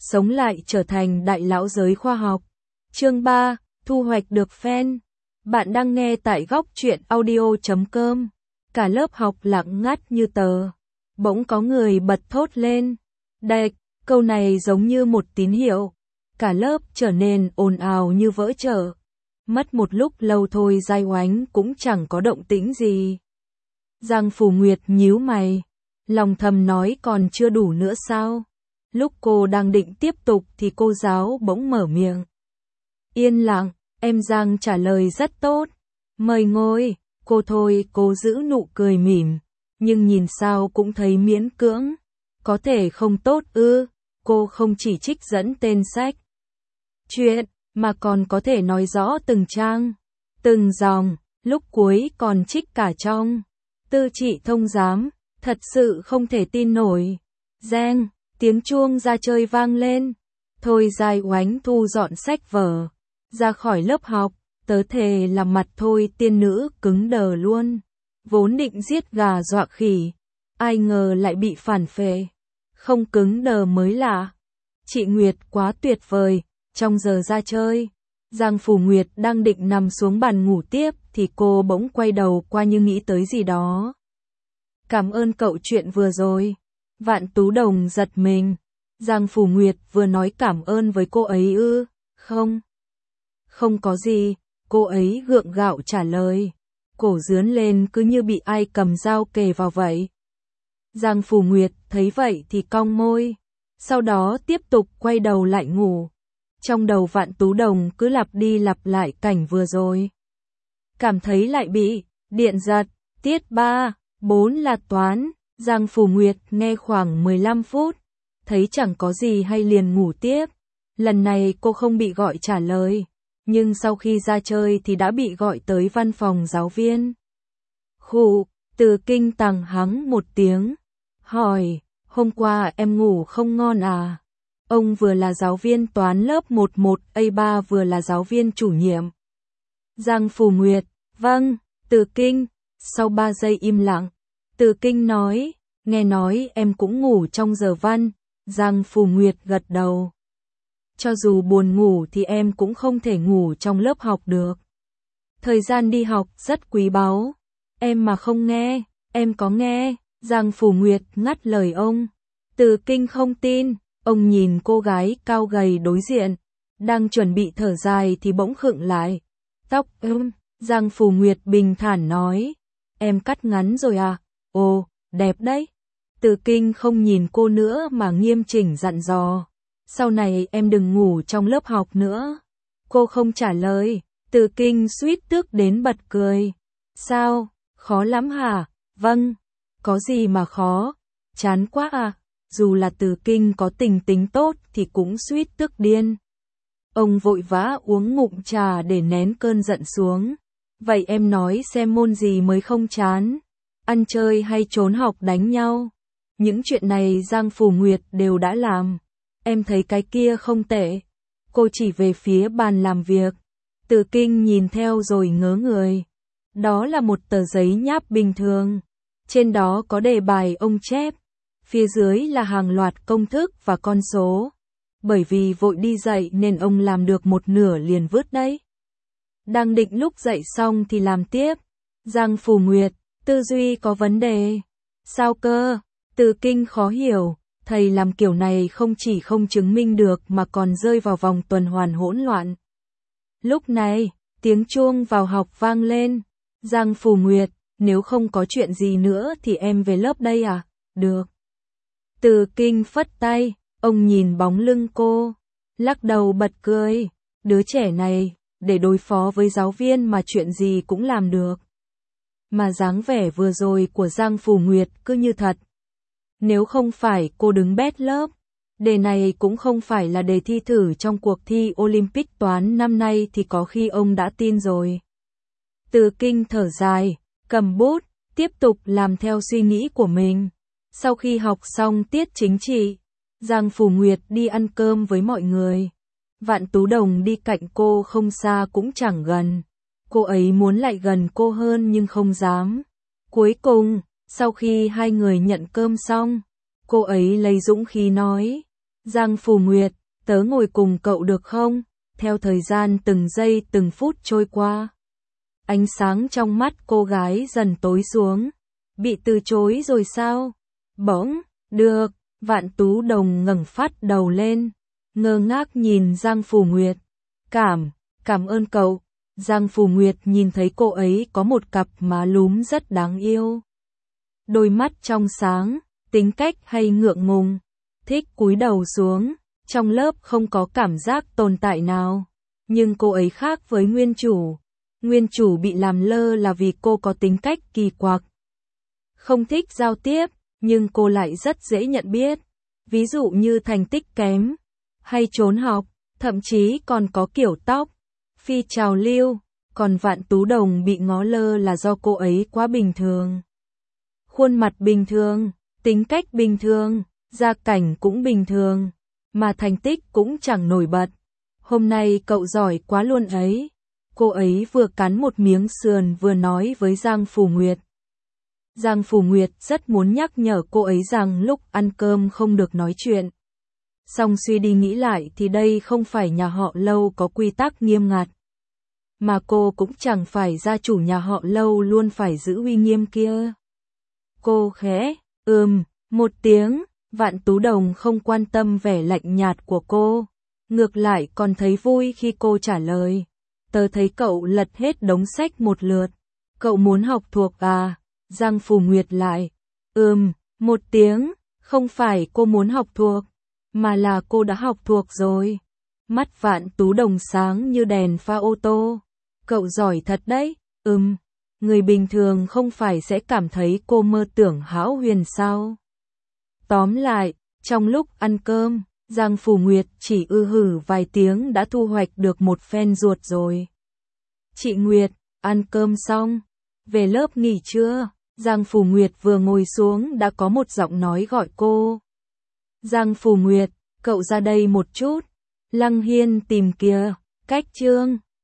sống lại trở thành đại lão giới khoa học. Chương 3, thu hoạch được fan. Bạn đang nghe tại góc truyện audio.com. Cả lớp học lặng ngắt như tờ. Bỗng có người bật thốt lên. Đạch, câu này giống như một tín hiệu. Cả lớp trở nên ồn ào như vỡ chợ. Mất một lúc lâu thôi Giai Oánh cũng chẳng có động tĩnh gì. Giang Phủ Nguyệt nhíu mày. Lòng thầm nói còn chưa đủ nữa sao? Lúc cô đang định tiếp tục thì cô giáo bỗng mở miệng. Yên lặng, em Giang trả lời rất tốt. Mời ngồi, cô thôi, cô giữ nụ cười mỉm. Nhưng nhìn sao cũng thấy miễn cưỡng. Có thể không tốt ư, cô không chỉ trích dẫn tên sách. Chuyện, mà còn có thể nói rõ từng trang, từng dòng, lúc cuối còn trích cả trong. Tư trị thông giám, thật sự không thể tin nổi. Reng, tiếng chuông ra chơi vang lên. Thôi Giai Oánh thu dọn sách vở, ra khỏi lớp học, tớ thề làm mặt Thôi tiên nữ cứng đờ luôn. Vốn định giết gà dọa khỉ, ai ngờ lại bị phản phệ. Không cứng đờ mới lạ. Chị Nguyệt quá tuyệt vời, trong giờ ra chơi. Giang Phủ Nguyệt đang định nằm xuống bàn ngủ tiếp thì cô bỗng quay đầu qua như nghĩ tới gì đó. Cảm ơn cậu chuyện vừa rồi. Vạn Tú Đồng giật mình. Giang Phủ Nguyệt vừa nói cảm ơn với cô ấy ư? Không. Không có gì, cô ấy gượng gạo trả lời. Cổ dướn lên cứ như bị ai cầm dao kề vào vậy. Giang Phủ Nguyệt thấy vậy thì cong môi. Sau đó tiếp tục quay đầu lại ngủ. Trong đầu Vạn Tú Đồng cứ lặp đi lặp lại cảnh vừa rồi. Cảm thấy lại bị điện giật. Tiết 3, 4 là toán. Giang Phủ Nguyệt nghe khoảng 15 phút. Thấy chẳng có gì hay liền ngủ tiếp. Lần này cô không bị gọi trả lời. Nhưng sau khi ra chơi thì đã bị gọi tới văn phòng giáo viên. Khụ, Từ Kinh tằng hắng một tiếng. Hỏi, hôm qua em ngủ không ngon à? Ông vừa là giáo viên toán lớp 11A3 vừa là giáo viên chủ nhiệm. Giang Phủ Nguyệt, vâng, Từ Kinh. Sau 3 giây im lặng, Từ Kinh nói, nghe nói em cũng ngủ trong giờ văn. Giang Phủ Nguyệt gật đầu. Cho dù buồn ngủ thì em cũng không thể ngủ trong lớp học được. Thời gian đi học rất quý báu. Em mà không nghe, em có nghe. Giang Phủ Nguyệt ngắt lời ông. Từ Kinh không tin, ông nhìn cô gái cao gầy đối diện. Đang chuẩn bị thở dài thì bỗng khựng lại. Tóc Giang Phủ Nguyệt bình thản nói. Em cắt ngắn rồi à? Ồ, đẹp đấy. Từ Kinh không nhìn cô nữa mà nghiêm chỉnh dặn dò. Sau này em đừng ngủ trong lớp học nữa. Cô không trả lời. Từ Kinh suýt tức đến bật cười. Sao? Khó lắm hả? Vâng. Có gì mà khó? Chán quá à? Dù là Từ Kinh có tình tính tốt thì cũng suýt tức điên. Ông vội vã uống ngụm trà để nén cơn giận xuống. Vậy em nói xem môn gì mới không chán? Ăn chơi hay trốn học đánh nhau? Những chuyện này Giang Phủ Nguyệt đều đã làm. Em thấy cái kia không tệ. Cô chỉ về phía bàn làm việc. Từ Kinh nhìn theo rồi ngớ người. Đó là một tờ giấy nháp bình thường. Trên đó có đề bài ông chép. Phía dưới là hàng loạt công thức và con số. Bởi vì vội đi dậy nên ông làm được một nửa liền vứt đấy. Đang định lúc dậy xong thì làm tiếp. Giang Phủ Nguyệt, tư duy có vấn đề. Sao cơ? Từ Kinh khó hiểu. Thầy làm kiểu này không chỉ không chứng minh được mà còn rơi vào vòng tuần hoàn hỗn loạn. Lúc này, tiếng chuông vào học vang lên. Giang Phủ Nguyệt, nếu không có chuyện gì nữa thì em về lớp đây à? Được. Từ Kinh phất tay, ông nhìn bóng lưng cô, lắc đầu bật cười. Đứa trẻ này, để đối phó với giáo viên mà chuyện gì cũng làm được. Mà dáng vẻ vừa rồi của Giang Phủ Nguyệt cứ như thật. Nếu không phải cô đứng bét lớp, đề này cũng không phải là đề thi thử trong cuộc thi Olympic toán năm nay thì có khi ông đã tin rồi. Từ Kinh thở dài, cầm bút, tiếp tục làm theo suy nghĩ của mình. Sau khi học xong tiết chính trị, Giang Phủ Nguyệt đi ăn cơm với mọi người. Vạn Tú Đồng đi cạnh cô không xa cũng chẳng gần. Cô ấy muốn lại gần cô hơn nhưng không dám. Cuối cùng, sau khi hai người nhận cơm xong, cô ấy lấy dũng khí nói, Giang Phủ Nguyệt, tớ ngồi cùng cậu được không? Theo thời gian từng giây từng phút trôi qua. Ánh sáng trong mắt cô gái dần tối xuống. Bị từ chối rồi sao? Bỗng, được, Vạn Tú Đồng ngẩng phát đầu lên, ngơ ngác nhìn Giang Phủ Nguyệt. Cảm ơn cậu. Giang Phủ Nguyệt nhìn thấy cô ấy có một cặp má lúm rất đáng yêu. Đôi mắt trong sáng, tính cách hay ngượng ngùng, thích cúi đầu xuống, trong lớp không có cảm giác tồn tại nào. Nhưng cô ấy khác với nguyên chủ. Nguyên chủ bị làm lơ là vì cô có tính cách kỳ quặc. Không thích giao tiếp, nhưng cô lại rất dễ nhận biết. Ví dụ như thành tích kém, hay trốn học, thậm chí còn có kiểu tóc phi trào lưu. Còn Vạn Tú Đồng bị ngó lơ là do cô ấy quá bình thường. Khuôn mặt bình thường, tính cách bình thường, gia cảnh cũng bình thường, mà thành tích cũng chẳng nổi bật. Hôm nay cậu giỏi quá luôn ấy. Cô ấy vừa cắn một miếng sườn vừa nói với Giang Phủ Nguyệt. Giang Phủ Nguyệt rất muốn nhắc nhở cô ấy rằng lúc ăn cơm không được nói chuyện. Song suy đi nghĩ lại thì đây không phải nhà họ Lâu có quy tắc nghiêm ngặt. Mà cô cũng chẳng phải gia chủ nhà họ Lâu luôn phải giữ uy nghiêm kia. Cô khẽ, một tiếng, Vạn Tú Đồng không quan tâm vẻ lạnh nhạt của cô. Ngược lại còn thấy vui khi cô trả lời. Tớ thấy cậu lật hết đống sách một lượt. Cậu muốn học thuộc à? Giang Phủ Nguyệt lại. Một tiếng, không phải cô muốn học thuộc, mà là cô đã học thuộc rồi. Mắt Vạn Tú Đồng sáng như đèn pha ô tô. Cậu giỏi thật đấy. Người bình thường không phải sẽ cảm thấy cô mơ tưởng hão huyền sao? Tóm lại, trong lúc ăn cơm, Giang Phủ Nguyệt chỉ hử vài tiếng đã thu hoạch được một phen ruột rồi. Chị Nguyệt, ăn cơm xong, về lớp nghỉ chưa? Giang Phủ Nguyệt vừa ngồi xuống đã có một giọng nói gọi cô. Giang Phủ Nguyệt, cậu ra đây một chút. Lăng Hiên tìm kìa, cách chương.